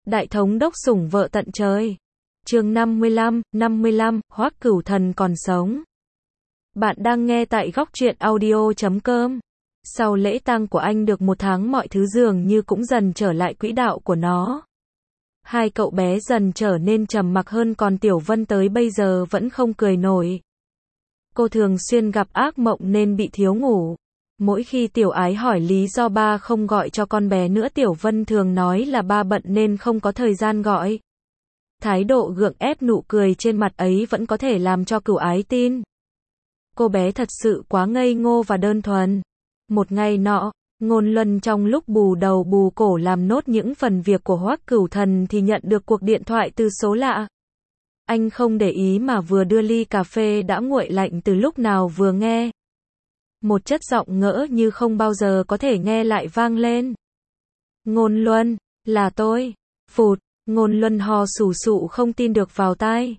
Đại thống đốc sủng vợ tận trời. Chương 55, Hoắc Cửu Thần còn sống. Bạn đang nghe tại góc truyện audio.com. Sau lễ tang của anh được 1 tháng, mọi thứ dường như cũng dần trở lại quỹ đạo của nó. Hai cậu bé dần trở nên trầm mặc hơn, còn Tiểu Vân tới bây giờ vẫn không cười nổi. Cô thường xuyên gặp ác mộng nên bị thiếu ngủ. Mỗi khi Tiểu Ái hỏi lý do ba không gọi cho con bé nữa, Tiểu Vân thường nói là ba bận nên không có thời gian gọi. Thái độ gượng ép, nụ cười trên mặt ấy vẫn có thể làm cho Cửu Ái tin. Cô bé thật sự quá ngây ngô và đơn thuần. Một ngày nọ, Ngôn Luân trong lúc bù đầu bù cổ làm nốt những phần việc của Hoắc Cửu Thần thì nhận được cuộc điện thoại từ số lạ. Anh không để ý mà vừa đưa ly cà phê đã nguội lạnh từ lúc nào vừa nghe. Một chất giọng ngỡ như không bao giờ có thể nghe lại vang lên. Ngôn Luân, là tôi. Phụt, Ngôn Luân ho sù sụ không tin được vào tai.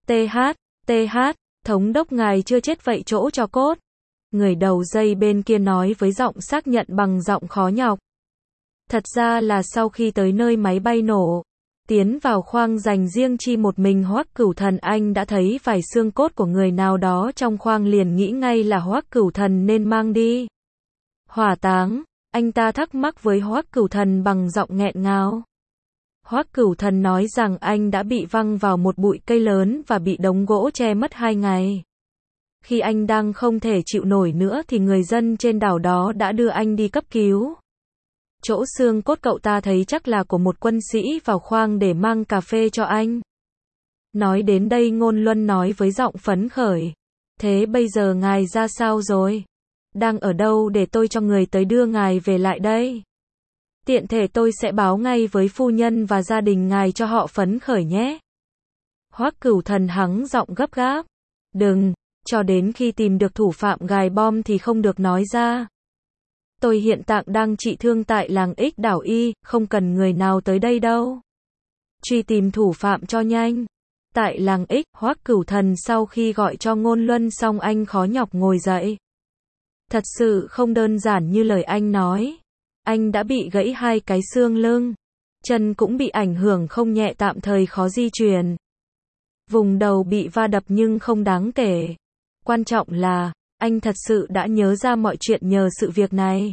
TH, thống đốc ngài chưa chết vậy chỗ cho cốt. Người đầu dây bên kia nói với giọng xác nhận bằng giọng khó nhọc. Thật ra là sau khi tới nơi máy bay nổ, tiến vào khoang dành riêng chi một mình Hoắc Cửu Thần, anh đã thấy vài xương cốt của người nào đó trong khoang, liền nghĩ ngay là Hoắc Cửu Thần nên mang đi hỏa táng. Anh ta thắc mắc với Hoắc Cửu Thần bằng giọng nghẹn ngào. Hoắc Cửu Thần nói rằng anh đã bị văng vào một bụi cây lớn và bị đống gỗ che mất 2 ngày. Khi anh đang không thể chịu nổi nữa thì người dân trên đảo đó đã đưa anh đi cấp cứu. Chỗ xương cốt cậu ta thấy chắc là của một quân sĩ vào khoang để mang cà phê cho anh. Nói đến đây, Ngôn Luân nói với giọng phấn khởi. Thế bây giờ ngài ra sao rồi? Đang ở đâu để tôi cho người tới đưa ngài về lại đây? Tiện thể tôi sẽ báo ngay với phu nhân và gia đình ngài cho họ phấn khởi nhé. Hoắc Cửu Thần hắng giọng gấp gáp. Đừng, cho đến khi tìm được thủ phạm gài bom thì không được nói ra. Tôi hiện tại đang trị thương tại làng X đảo Y, không cần người nào tới đây đâu. Truy tìm thủ phạm cho nhanh. Tại làng X, Hoắc Cửu Thần sau khi gọi cho Ngôn Luân xong, anh khó nhọc ngồi dậy. Thật sự không đơn giản như lời anh nói. Anh đã bị gãy 2 cái xương lưng. Chân cũng bị ảnh hưởng không nhẹ, tạm thời khó di chuyển. Vùng đầu bị va đập nhưng không đáng kể. Quan trọng là, anh thật sự đã nhớ ra mọi chuyện nhờ sự việc này.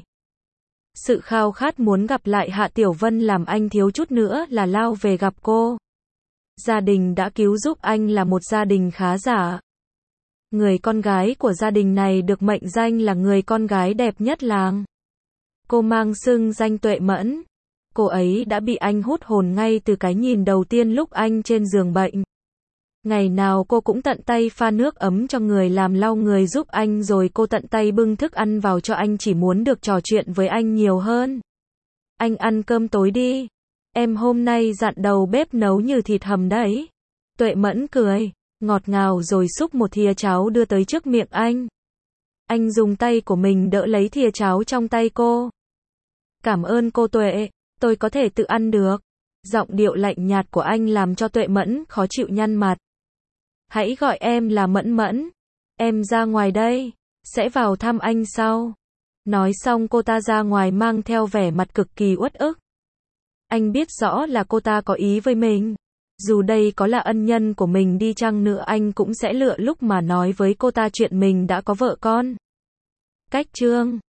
Sự khao khát muốn gặp lại Hạ Tiểu Vân làm anh thiếu chút nữa là lao về gặp cô. Gia đình đã cứu giúp anh là một gia đình khá giả. Người con gái của gia đình này được mệnh danh là người con gái đẹp nhất làng. Cô mang xưng danh Tuệ Mẫn. Cô ấy đã bị anh hút hồn ngay từ cái nhìn đầu tiên lúc anh trên giường bệnh. Ngày nào cô cũng tận tay pha nước ấm cho người, làm lau người giúp anh, rồi cô tận tay bưng thức ăn vào cho anh, chỉ muốn được trò chuyện với anh nhiều hơn. Anh ăn cơm tối đi. Em hôm nay dặn đầu bếp nấu như thịt hầm đấy. Tuệ Mẫn cười, ngọt ngào rồi xúc một thìa cháo đưa tới trước miệng anh. Anh dùng tay của mình đỡ lấy thìa cháo trong tay cô. Cảm ơn cô Tuệ, tôi có thể tự ăn được. Giọng điệu lạnh nhạt của anh làm cho Tuệ Mẫn khó chịu nhăn mặt. Hãy gọi em là Mẫn Mẫn. Em ra ngoài đây, sẽ vào thăm anh sau. Nói xong cô ta ra ngoài mang theo vẻ mặt cực kỳ uất ức. Anh biết rõ là cô ta có ý với mình. Dù đây có là ân nhân của mình đi chăng nữa, anh cũng sẽ lựa lúc mà nói với cô ta chuyện mình đã có vợ con. Cách chương